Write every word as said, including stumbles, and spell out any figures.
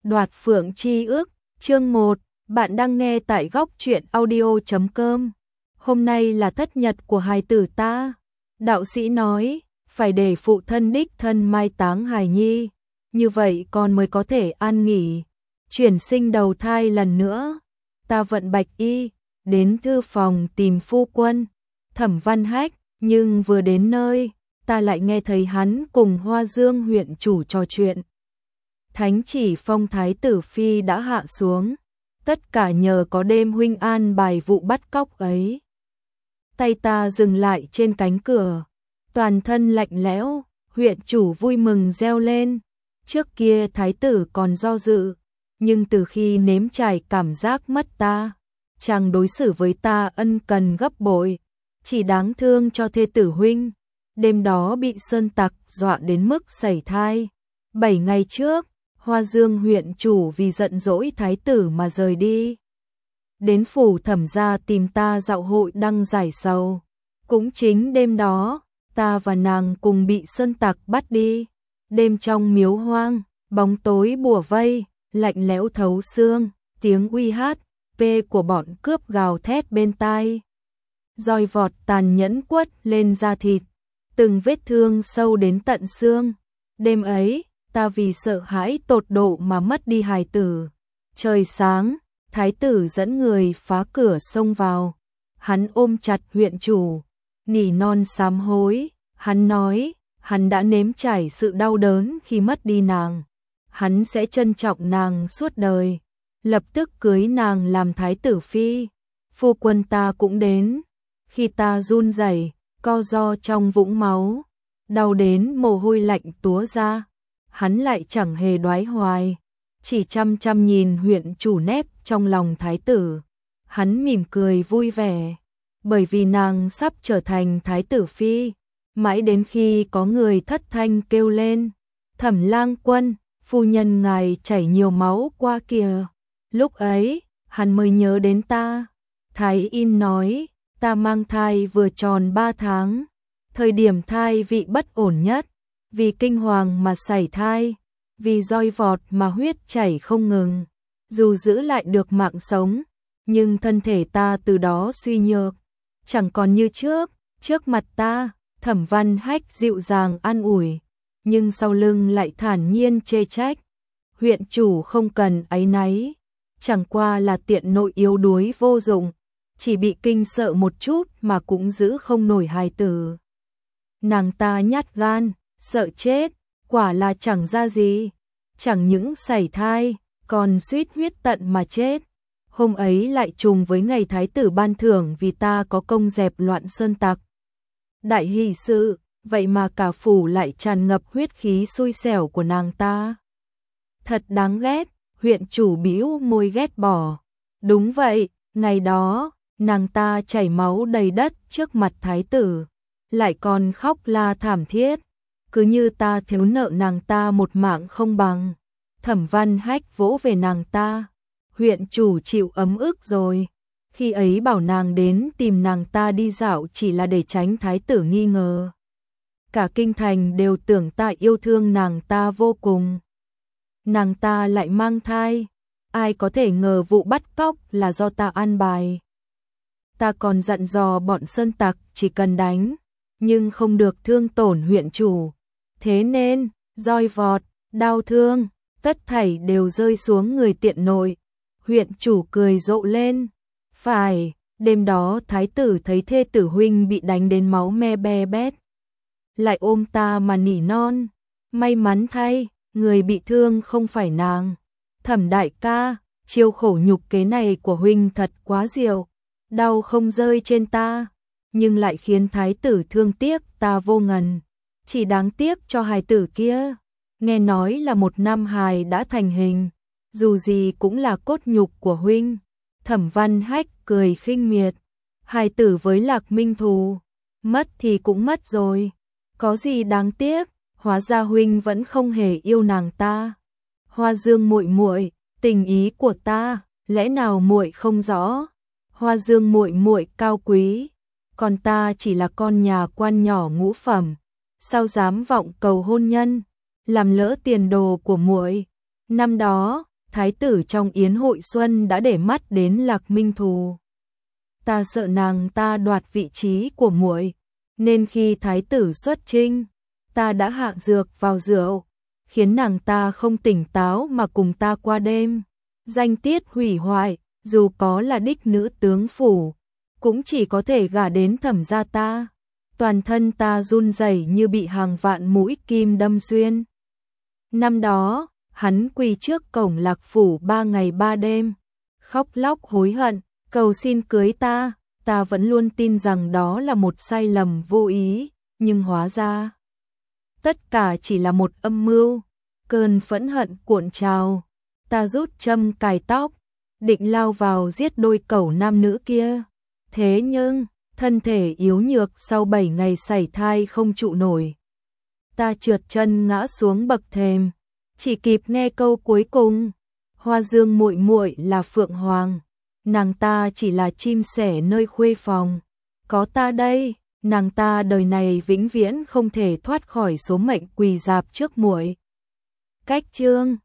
Đoạt phượng chi ước, chương một, bạn đang nghe tại góc truyện audio chấm com. Hôm nay là thất nhật của hài tử ta. Đạo sĩ nói, phải để phụ thân đích thân mai táng hài nhi, như vậy con mới có thể an nghỉ, chuyển sinh đầu thai lần nữa. Ta vận bạch y, đến thư phòng tìm phu quân, Thẩm Văn Hách, nhưng vừa đến nơi, ta lại nghe thấy hắn cùng Hoa Dương huyện chủ trò chuyện. Thánh chỉ phong thái tử phi đã hạ xuống, tất cả nhờ có đêm huynh an bài vụ bắt cóc ấy. Tay ta dừng lại trên cánh cửa, toàn thân lạnh lẽo, huyện chủ vui mừng reo lên. Trước kia thái tử còn do dự, nhưng từ khi nếm trải cảm giác mất ta, chàng đối xử với ta ân cần gấp bội, chỉ đáng thương cho thê tử huynh. Đêm đó bị sơn tặc dọa đến mức sẩy thai. Bảy ngày trước, Hoa Dương huyện chủ vì giận dỗi thái tử mà rời đi. Đến phủ Thẩm gia tìm ta dạo hội đăng giải sầu. Cũng chính đêm đó, ta và nàng cùng bị sơn tặc bắt đi. Đêm trong miếu hoang, bóng tối bủa vây, lạnh lẽo thấu xương, tiếng uy hát, pê của bọn cướp gào thét bên tai. Roi vọt tàn nhẫn quất lên da thịt, từng vết thương sâu đến tận xương. Đêm ấy, ta vì sợ hãi tột độ mà mất đi hài tử. Trời sáng, thái tử dẫn người phá cửa xông vào. Hắn ôm chặt huyện chủ, nỉ non sám hối. Hắn nói, hắn đã nếm trải sự đau đớn khi mất đi nàng. Hắn sẽ trân trọng nàng suốt đời, lập tức cưới nàng làm thái tử phi. Phu quân ta cũng đến. Khi ta run rẩy, co ro trong vũng máu, đau đến mồ hôi lạnh túa ra, hắn lại chẳng hề đoái hoài, chỉ chăm chăm nhìn huyện chủ nép trong lòng thái tử. Hắn mỉm cười vui vẻ, bởi vì nàng sắp trở thành thái tử phi. Mãi đến khi có người thất thanh kêu lên, Thẩm lang quân, phu nhân ngài chảy nhiều máu qua kìa. Lúc ấy, hắn mới nhớ đến ta. Thái y nói, ta mang thai vừa tròn ba tháng, thời điểm thai vị bất ổn nhất, vì kinh hoàng mà sảy thai, vì roi vọt mà huyết chảy không ngừng. Dù giữ lại được mạng sống, nhưng thân thể ta từ đó suy nhược, chẳng còn như trước. Trước mặt ta, Thẩm Văn Hách dịu dàng an ủi, nhưng sau lưng lại thản nhiên chê trách. Huyện chủ không cần áy náy, chẳng qua là tiện nội yếu đuối vô dụng, chỉ bị kinh sợ một chút mà cũng giữ không nổi hài tử. Nàng ta nhát gan, sợ chết, quả là chẳng ra gì, chẳng những sảy thai, còn suýt huyết tận mà chết. Hôm ấy lại trùng với ngày thái tử ban thưởng vì ta có công dẹp loạn sơn tặc. Đại hỷ sự, vậy mà cả phủ lại tràn ngập huyết khí xui xẻo của nàng ta. Thật đáng ghét, huyện chủ bĩu môi ghét bỏ. Đúng vậy, ngày đó, nàng ta chảy máu đầy đất trước mặt thái tử, lại còn khóc la thảm thiết, cứ như ta thiếu nợ nàng ta một mạng không bằng. Thẩm Văn Hách vỗ về nàng ta, huyện chủ chịu ấm ức rồi. Khi ấy bảo nàng đến tìm nàng ta đi dạo chỉ là để tránh thái tử nghi ngờ. Cả kinh thành đều tưởng ta yêu thương nàng ta vô cùng. Nàng ta lại mang thai, ai có thể ngờ vụ bắt cóc là do ta an bài. Ta còn dặn dò bọn sơn tặc chỉ cần đánh, nhưng không được thương tổn huyện chủ. Thế nên, roi vọt, đau thương, tất thảy đều rơi xuống người tiện nội. Huyện chủ cười rộ lên. Phải, đêm đó thái tử thấy thê tử huynh bị đánh đến máu me be bét, lại ôm ta mà nỉ non. May mắn thay, người bị thương không phải nàng. Thẩm đại ca, chiêu khổ nhục kế này của huynh thật quá diệu, đau không rơi trên ta, nhưng lại khiến thái tử thương tiếc ta vô ngần. Chỉ đáng tiếc cho hài tử kia, nghe nói là một năm hài đã thành hình, dù gì cũng là cốt nhục của huynh. Thẩm Văn Hách cười khinh miệt, hài tử với Lạc Minh thù, mất thì cũng mất rồi, có gì đáng tiếc. Hóa ra huynh vẫn không hề yêu nàng ta. Hoa Dương muội muội, tình ý của ta, lẽ nào muội không rõ? Hoa Dương muội muội cao quý, còn ta chỉ là con nhà quan nhỏ ngũ phẩm, sao dám vọng cầu hôn nhân, làm lỡ tiền đồ của muội. Năm đó, thái tử trong yến hội xuân đã để mắt đến Lạc Minh Thù. Ta sợ nàng ta đoạt vị trí của muội, nên khi thái tử xuất chinh, ta đã hạ dược vào rượu, khiến nàng ta không tỉnh táo mà cùng ta qua đêm. Danh tiết hủy hoại, dù có là đích nữ tướng phủ, cũng chỉ có thể gả đến Thẩm gia ta. Toàn thân ta run rẩy như bị hàng vạn mũi kim đâm xuyên. Năm đó, hắn quỳ trước cổng Lạc phủ ba ngày ba đêm, khóc lóc hối hận, cầu xin cưới ta. Ta vẫn luôn tin rằng đó là một sai lầm vô ý, nhưng hóa ra tất cả chỉ là một âm mưu. Cơn phẫn hận cuộn trào, ta rút châm cài tóc, định lao vào giết đôi cẩu nam nữ kia. Thế nhưng, thân thể yếu nhược sau bảy ngày sảy thai không trụ nổi. Ta trượt chân ngã xuống bậc thềm, chỉ kịp nghe câu cuối cùng: Hoa Dương muội muội là phượng hoàng, nàng ta chỉ là chim sẻ nơi khuê phòng. Có ta đây, nàng ta đời này vĩnh viễn không thể thoát khỏi số mệnh quỳ rạp trước muội. Cách chương